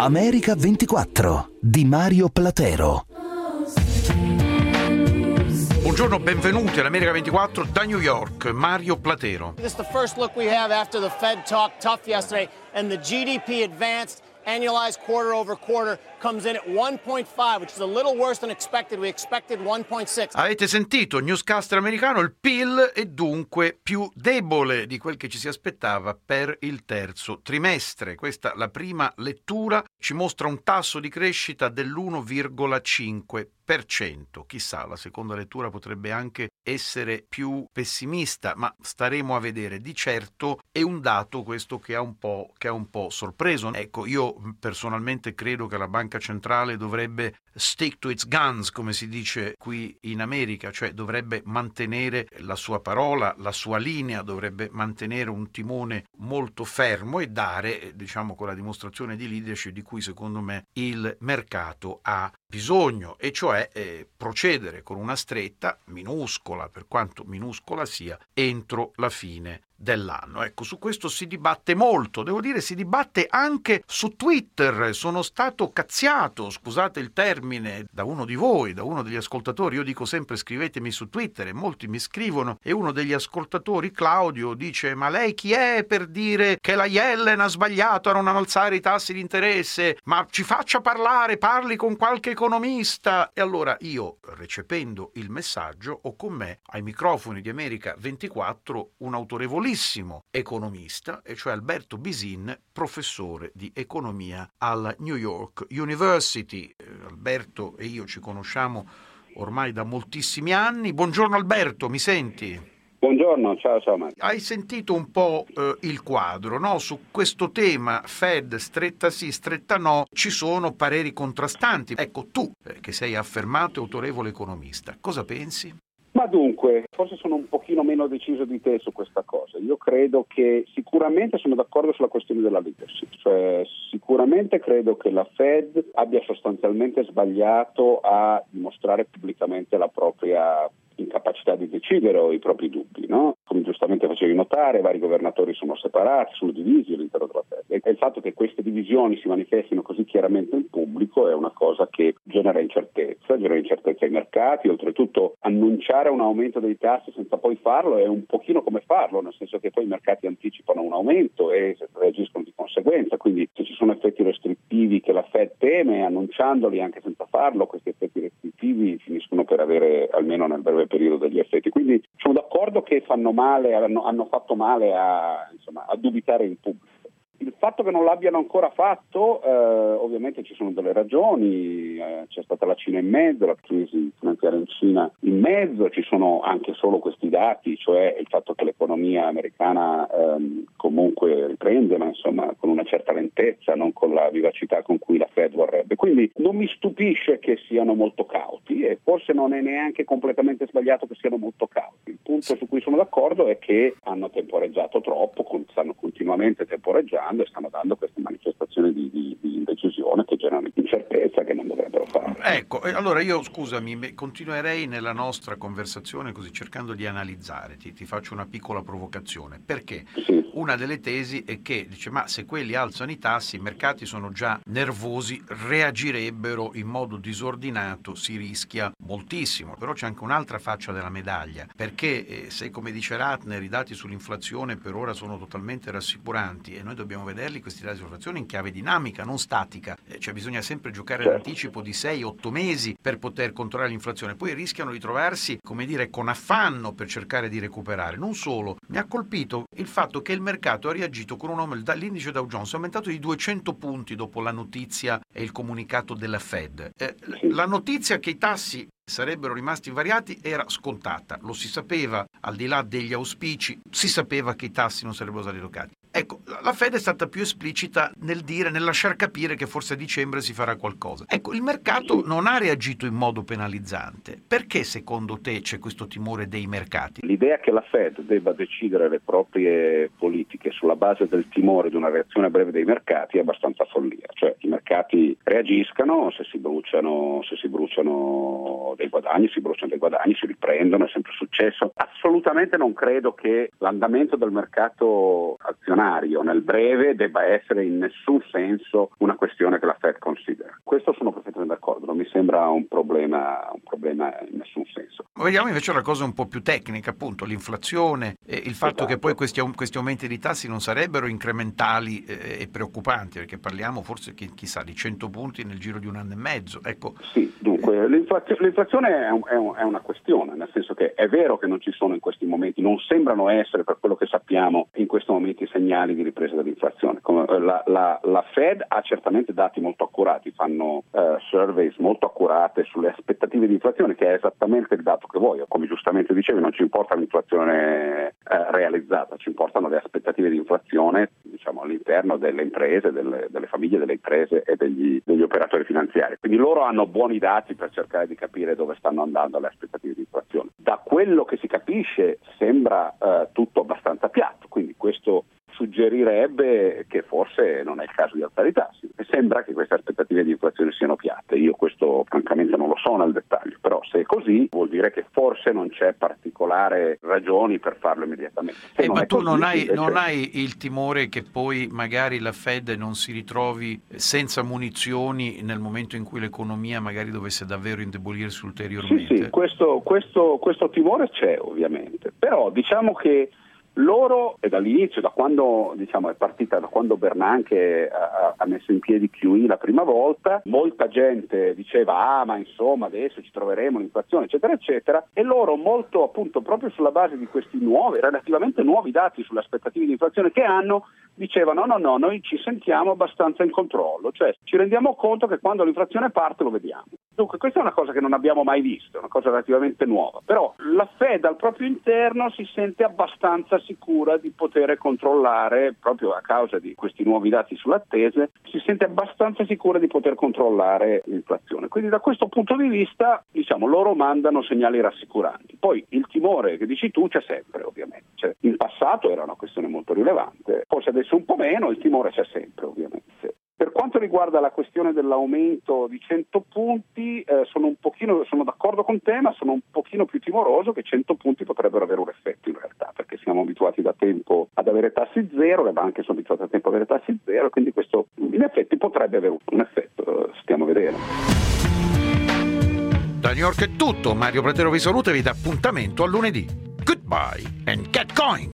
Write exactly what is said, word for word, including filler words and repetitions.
America ventiquattro di Mario Platero. Buongiorno, benvenuti all'America ventiquattro da New York, Mario Platero. This is the first look we have after the Fed talked tough yesterday and the G D P advanced. Annualized quarter over quarter comes in at one point five, which is a little worse than expected. We expected one point six. Avete sentito, newscaster americano, il P I L è dunque più debole di quel che ci si aspettava per il terzo trimestre. Questa, la prima lettura, ci mostra un tasso di crescita dell'uno virgola cinque per cento. Chissà, la seconda lettura potrebbe anche essere più pessimista, ma staremo a vedere. Di certo è un dato questo che ha un po', che ha un po' sorpreso. Ecco, io personalmente credo che la banca centrale dovrebbe stick to its guns, come si dice qui in America, cioè dovrebbe mantenere la sua parola, la sua linea, dovrebbe mantenere un timone molto fermo e dare, diciamo, quella dimostrazione di leadership di cui secondo me il mercato ha bisogno, e cioè eh, procedere con una stretta minuscola, per quanto minuscola sia, entro la fine dell'anno. Ecco, su questo si dibatte molto, devo dire si dibatte anche su Twitter. Sono stato cazziato, scusate il termine, da uno di voi, da uno degli ascoltatori. Io dico sempre scrivetemi su Twitter e molti mi scrivono, e uno degli ascoltatori, Claudio, dice: ma lei chi è per dire che la Yellen ha sbagliato a non alzare i tassi di interesse? Ma ci faccia parlare, parli con qualche economista. E allora io, recependo il messaggio, ho con me ai microfoni di America ventiquattro un autorevole economista, e cioè Alberto Bisin, professore di economia alla New York University. Eh, Alberto e io ci conosciamo ormai da moltissimi anni. Buongiorno Alberto, mi senti? Buongiorno, ciao ciao Mario. Hai sentito un po' eh, il quadro, no? Su questo tema Fed stretta sì, stretta no, ci sono pareri contrastanti. Ecco, tu eh, che sei affermato e autorevole economista, cosa pensi? Ma dunque, forse sono un pochino meno deciso di te su questa cosa. Io credo che sicuramente sono d'accordo sulla questione della leadership, cioè sicuramente credo che la Fed abbia sostanzialmente sbagliato a dimostrare pubblicamente la propria incapacità di decidere o i propri dubbi, no? Come giustamente facevi notare, vari governatori sono separati, sono divisi all'interno della Fed, e il fatto che queste divisioni si manifestino così chiaramente in pubblico è una cosa che genera incertezza, genera incertezza ai mercati. Oltretutto annunciare un aumento dei tassi senza poi farlo è un pochino come farlo, nel senso che poi i mercati anticipano un aumento e reagiscono di conseguenza, quindi se ci sono effetti restrittivi che la Fed teme, annunciandoli anche senza farlo, questi effetti restrittivi finiscono per avere, almeno nel breve periodo, degli effetti. Quindi sono d'accordo che fanno male, hanno, hanno fatto male a, insomma, a dubitare in pubblico. Il fatto che non l'abbiano ancora fatto, eh, ovviamente ci sono delle ragioni, eh, c'è stata la Cina in mezzo, la crisi finanziaria in Cina in mezzo, ci sono anche solo questi dati, cioè il fatto che l'economia americana ehm, comunque riprende, ma insomma con una certa lentezza, non con la vivacità con cui la Fed vorrebbe. Quindi non mi stupisce che siano molto cauti, e forse non è neanche completamente sbagliato che siano molto cauti. Il punto su cui sono d'accordo è che hanno temporeggiato troppo, stanno continuamente temporeggiando e stanno dando queste manifestazioni di, di, di indecisione che generano incertezza, che non dovrebbero fare. Ecco, allora io scusami, continuerei nella nostra conversazione così cercando di analizzare, ti, ti faccio una piccola provocazione, perché Sì. una delle tesi è che dice ma se quelli alzano i tassi, i mercati sono già nervosi, reagirebbero in modo disordinato, si rischia moltissimo. Però c'è anche un'altra faccia della medaglia, perché eh, se, come dice Ratner, i dati sull'inflazione per ora sono totalmente rassicuranti e noi dobbiamo vederli questi dati sull'inflazione in chiave dinamica, non statica, eh, cioè bisogna sempre giocare Certo. all'anticipo di sei otto mesi per poter controllare l'inflazione, poi rischiano di trovarsi, come dire, con affanno per cercare di recuperare. Non solo, mi ha colpito il fatto che il mercato ha reagito con un aumento, l'indice Dow Jones è aumentato di duecento punti dopo la notizia e il comunicato della Fed. Eh, la notizia che i tassi sarebbero rimasti invariati era scontata, lo si sapeva, al di là degli auspici, si sapeva che i tassi non sarebbero stati toccati. Ecco, la Fed è stata più esplicita nel dire, nel lasciar capire che forse a dicembre si farà qualcosa. Ecco, il mercato non ha reagito in modo penalizzante. Perché secondo te c'è questo timore dei mercati? L'idea che la Fed debba decidere le proprie politiche sulla base del timore di una reazione breve dei mercati è abbastanza follia. Cioè i mercati reagiscano, se si bruciano, se si bruciano dei guadagni, si bruciano dei guadagni, si riprendono, è sempre successo. Assolutamente non credo che l'andamento del mercato azionario scenario nel breve debba essere in nessun senso una questione che la Fed considera. Questo sono perfettamente d'accordo, non mi sembra un problema, un problema in nessun senso. Vediamo invece la cosa un po' più tecnica, appunto l'inflazione e il fatto esatto. che poi questi, questi aumenti di tassi non sarebbero incrementali eh, e preoccupanti, perché parliamo forse chi, chissà di cento punti nel giro di un anno e mezzo. Ecco. Sì, dunque l'inflazio- l'inflazione è, un, è, un, è una questione, nel senso che è vero che non ci sono in questi momenti, non sembrano essere, per quello che sappiamo in questi momenti, segnali di ripresa dell'inflazione. Come, la, la, la Fed ha certamente dati molto accurati, fanno uh, surveys molto accurate sulle aspettative di inflazione, che è esattamente il dato che vuoi. Come giustamente dicevi, non ci importa l'inflazione uh, realizzata, ci importano le aspettative di inflazione, diciamo, all'interno delle imprese, delle, delle famiglie, delle imprese e degli, degli operatori finanziari. Quindi loro hanno buoni dati per cercare di capire dove stanno andando le aspettative di inflazione. Da quello che si capisce sembra uh, tutto abbastanza piatto, quindi questo suggerirebbe che forse non è il caso di alzare i tassi. Sembra che queste aspettative di inflazione siano piatte. Io questo francamente non lo so nel dettaglio, però se è così vuol dire che forse non c'è particolare ragioni per farlo immediatamente. Eh, ma tu così, non hai, invece... non hai il timore che poi magari la Fed non si ritrovi senza munizioni nel momento in cui l'economia magari dovesse davvero indebolirsi ulteriormente? Sì, sì, questo, questo, questo timore c'è ovviamente, però diciamo che loro, e dall'inizio, da quando diciamo, è partita, da quando Bernanke ha, ha messo in piedi Q E la prima volta, molta gente diceva ah ma insomma adesso ci troveremo l'inflazione eccetera eccetera, e loro molto appunto proprio sulla base di questi nuovi, relativamente nuovi dati sulle aspettative di inflazione che hanno, dicevano no no noi ci sentiamo abbastanza in controllo, cioè ci rendiamo conto che quando l'inflazione parte lo vediamo. Dunque questa è una cosa che non abbiamo mai visto, una cosa relativamente nuova, però la Fed al proprio interno si sente abbastanza sicura di poter controllare, proprio a causa di questi nuovi dati sull'attese, si sente abbastanza sicura di poter controllare l'inflazione. Quindi da questo punto di vista, diciamo, loro mandano segnali rassicuranti. Poi il timore che dici tu c'è sempre, ovviamente. Cioè, in passato era una questione molto rilevante, forse adesso un po' meno, il timore c'è sempre, ovviamente. Per quanto riguarda la questione dell'aumento di cento punti, eh, sono un pochino, sono d'accordo con te, ma sono un pochino più timoroso che cento punti potrebbero avere un effetto in realtà, perché siamo abituati da tempo ad avere tassi zero, le banche sono abituate da tempo ad avere tassi zero, quindi questo in effetti potrebbe avere un effetto, stiamo a vedere. Da New York è tutto, Mario Platero vi saluta e vi dà appuntamento a lunedì. Goodbye and get going!